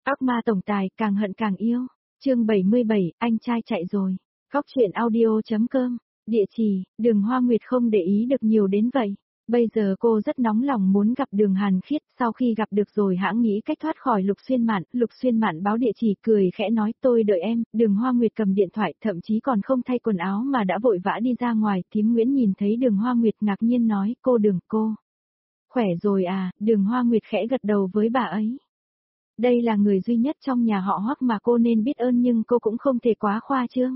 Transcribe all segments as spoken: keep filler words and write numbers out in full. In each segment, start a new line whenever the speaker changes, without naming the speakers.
Ác ma tổng tài càng hận càng yêu. Chương bảy mươi bảy, anh trai chạy rồi. Góc truyện audio.com. Địa chỉ, Đường Hoa Nguyệt không để ý được nhiều đến vậy. Bây giờ cô rất nóng lòng muốn gặp Đường Hàn Khiết, sau khi gặp được rồi hãng nghĩ cách thoát khỏi Lục Xuyên Mạn. Lục Xuyên Mạn báo địa chỉ cười khẽ nói tôi đợi em. Đường Hoa Nguyệt cầm điện thoại thậm chí còn không thay quần áo mà đã vội vã đi ra ngoài. Thím Nguyễn nhìn thấy Đường Hoa Nguyệt ngạc nhiên nói cô Đường cô. Khỏe rồi à, Đường Hoa Nguyệt khẽ gật đầu với bà ấy. Đây là người duy nhất trong nhà họ Hoắc mà cô nên biết ơn nhưng cô cũng không thể quá khoa trương.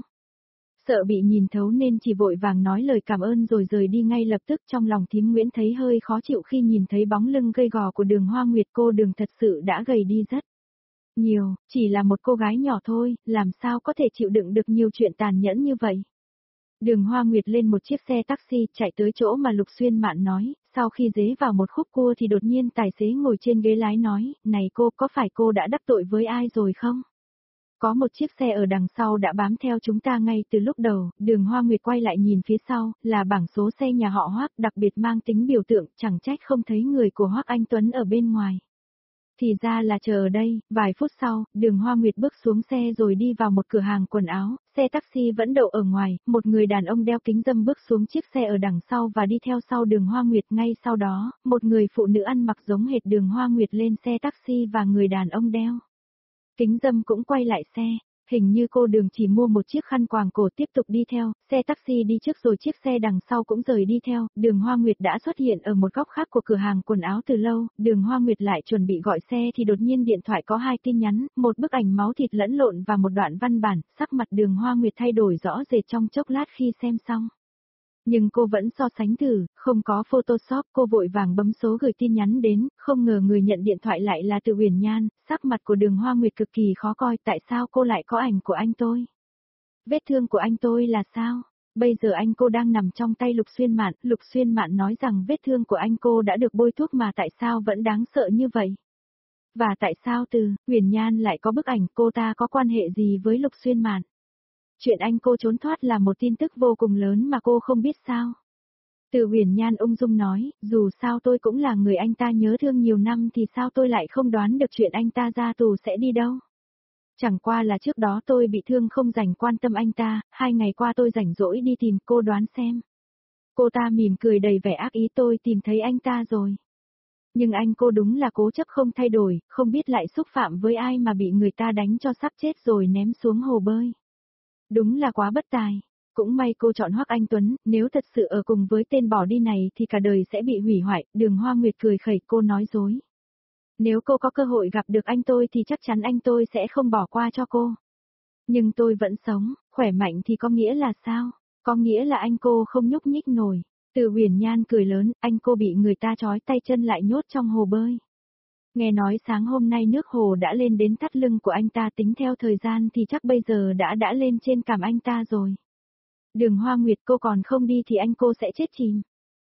Sợ bị nhìn thấu nên chỉ vội vàng nói lời cảm ơn rồi rời đi ngay lập tức. Trong lòng thím Nguyễn thấy hơi khó chịu khi nhìn thấy bóng lưng gầy gò của Đường Hoa Nguyệt. Cô Đường thật sự đã gầy đi rất nhiều, chỉ là một cô gái nhỏ thôi, làm sao có thể chịu đựng được nhiều chuyện tàn nhẫn như vậy. Đường Hoa Nguyệt lên một chiếc xe taxi chạy tới chỗ mà Lục Xuyên Mạn nói, sau khi dế vào một khúc cua thì đột nhiên tài xế ngồi trên ghế lái nói, này cô có phải cô đã đắc tội với ai rồi không? Có một chiếc xe ở đằng sau đã bám theo chúng ta ngay từ lúc đầu. Đường Hoa Nguyệt quay lại nhìn phía sau, là bảng số xe nhà họ Hoắc, đặc biệt mang tính biểu tượng, chẳng trách không thấy người của Hoắc Anh Tuấn ở bên ngoài. Thì ra là chờ ở đây. Vài phút sau, Đường Hoa Nguyệt bước xuống xe rồi đi vào một cửa hàng quần áo, xe taxi vẫn đậu ở ngoài, một người đàn ông đeo kính râm bước xuống chiếc xe ở đằng sau và đi theo sau Đường Hoa Nguyệt. Ngay sau đó, một người phụ nữ ăn mặc giống hệt Đường Hoa Nguyệt lên xe taxi và người đàn ông đeo kính râm cũng quay lại xe. Hình như cô Đường chỉ mua một chiếc khăn quàng cổ tiếp tục đi theo, xe taxi đi trước rồi chiếc xe đằng sau cũng rời đi theo. Đường Hoa Nguyệt đã xuất hiện ở một góc khác của cửa hàng quần áo từ lâu. Đường Hoa Nguyệt lại chuẩn bị gọi xe thì đột nhiên điện thoại có hai tin nhắn, một bức ảnh máu thịt lẫn lộn và một đoạn văn bản. Sắc mặt Đường Hoa Nguyệt thay đổi rõ rệt trong chốc lát khi xem xong. Nhưng cô vẫn so sánh thử, không có Photoshop, cô vội vàng bấm số gửi tin nhắn đến, không ngờ người nhận điện thoại lại là Từ Uyển Nhan. Sắc mặt của Đường Hoa Nguyệt cực kỳ khó coi, tại sao cô lại có ảnh của anh tôi? Vết thương của anh tôi là sao? Bây giờ anh cô đang nằm trong tay Lục Xuyên Mạn. Lục Xuyên Mạn nói rằng vết thương của anh cô đã được bôi thuốc mà tại sao vẫn đáng sợ như vậy? Và tại sao Từ Uyển Nhan lại có bức ảnh, cô ta có quan hệ gì với Lục Xuyên Mạn? Chuyện anh cô trốn thoát là một tin tức vô cùng lớn mà cô không biết sao? Từ Uyển Nhan ung dung nói, dù sao tôi cũng là người anh ta nhớ thương nhiều năm thì sao tôi lại không đoán được chuyện anh ta ra tù sẽ đi đâu. Chẳng qua là trước đó tôi bị thương không rảnh quan tâm anh ta, hai ngày qua tôi rảnh rỗi đi tìm, cô đoán xem. Cô ta mỉm cười đầy vẻ ác ý, tôi tìm thấy anh ta rồi. Nhưng anh cô đúng là cố chấp không thay đổi, không biết lại xúc phạm với ai mà bị người ta đánh cho sắp chết rồi ném xuống hồ bơi. Đúng là quá bất tài. Cũng may cô chọn Hoắc Anh Tuấn, nếu thật sự ở cùng với tên bỏ đi này thì cả đời sẽ bị hủy hoại. Đường Hoa Nguyệt cười khẩy, cô nói dối. Nếu cô có cơ hội gặp được anh tôi thì chắc chắn anh tôi sẽ không bỏ qua cho cô. Nhưng tôi vẫn sống, khỏe mạnh thì có nghĩa là sao? Có nghĩa là anh cô không nhúc nhích nổi. Từ Uyển Nhan cười lớn, anh cô bị người ta trói tay chân lại nhốt trong hồ bơi. Nghe nói sáng hôm nay nước hồ đã lên đến thắt lưng của anh ta, tính theo thời gian thì chắc bây giờ đã đã lên trên cằm anh ta rồi. Đường Hoa Nguyệt, cô còn không đi thì anh cô sẽ chết chìm.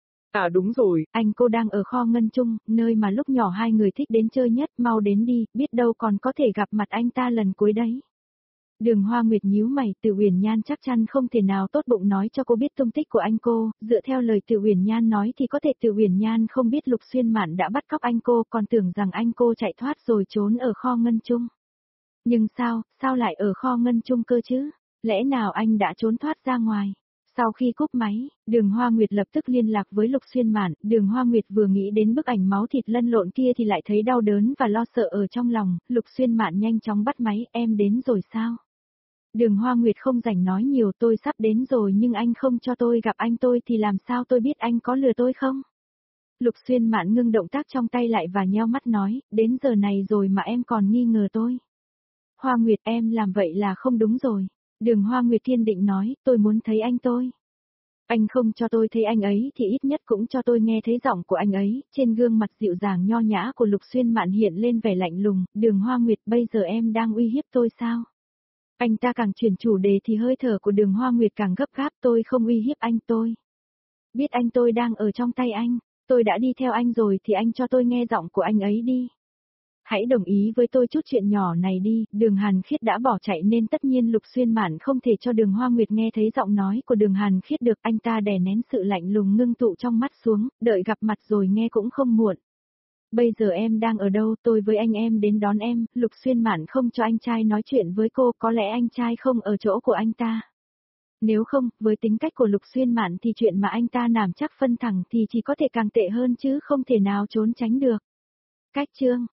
À đúng rồi,
anh cô đang ở kho ngân chung, nơi mà lúc nhỏ hai người thích đến chơi nhất, mau đến đi, biết đâu còn có thể gặp mặt anh ta lần cuối đấy. Đường Hoa Nguyệt nhíu mày, Từ Uyển Nhan chắc chắn không thể nào tốt bụng nói cho cô biết tung tích của anh cô, dựa theo lời Từ Uyển Nhan nói thì có thể Từ Uyển Nhan không biết Lục Xuyên Mạn đã bắt cóc anh cô, còn tưởng rằng anh cô chạy thoát rồi trốn ở kho ngân chung. Nhưng sao, sao lại ở kho ngân chung cơ chứ? Lẽ nào anh đã trốn thoát ra ngoài? Sau khi cúp máy, Đường Hoa Nguyệt lập tức liên lạc với Lục Xuyên Mạn. Đường Hoa Nguyệt vừa nghĩ đến bức ảnh máu thịt lăn lộn kia thì lại thấy đau đớn và lo sợ ở trong lòng. Lục Xuyên Mạn nhanh chóng bắt máy, em đến rồi sao? Đường Hoa Nguyệt không rảnh nói nhiều, tôi sắp đến rồi nhưng anh không cho tôi gặp anh tôi thì làm sao tôi biết anh có lừa tôi không? Lục Xuyên Mạn ngưng động tác trong tay lại và nheo mắt nói, đến giờ này rồi mà em còn nghi ngờ tôi. Hoa Nguyệt, em làm vậy là không đúng rồi. Đường Hoa Nguyệt kiên định nói, tôi muốn thấy anh tôi. Anh không cho tôi thấy anh ấy thì ít nhất cũng cho tôi nghe thấy giọng của anh ấy. Trên gương mặt dịu dàng nho nhã của Lục Xuyên Mạn hiện lên vẻ lạnh lùng. Đường Hoa Nguyệt, bây giờ em đang uy hiếp tôi sao? Anh ta càng chuyển chủ đề thì hơi thở của Đường Hoa Nguyệt càng gấp gáp, tôi không uy hiếp anh tôi. Biết anh tôi đang ở trong tay anh, tôi đã đi theo anh rồi thì anh cho tôi nghe giọng của anh ấy đi. Hãy đồng ý với tôi chút chuyện nhỏ này đi. Đường Hàn Khiết đã bỏ chạy nên tất nhiên Lục Xuyên Mạn không thể cho Đường Hoa Nguyệt nghe thấy giọng nói của Đường Hàn Khiết được. Anh ta đè nén sự lạnh lùng ngưng tụ trong mắt xuống, đợi gặp mặt rồi nghe cũng không muộn. Bây giờ em đang ở đâu, tôi với anh em đến đón em, Lục Xuyên Mạn không cho anh trai nói chuyện với cô, có lẽ anh trai không ở chỗ của anh ta. Nếu không, với tính cách của Lục Xuyên Mạn thì chuyện mà anh ta làm chắc phân thẳng thì chỉ có thể càng tệ hơn chứ không thể nào trốn tránh được. Cách chương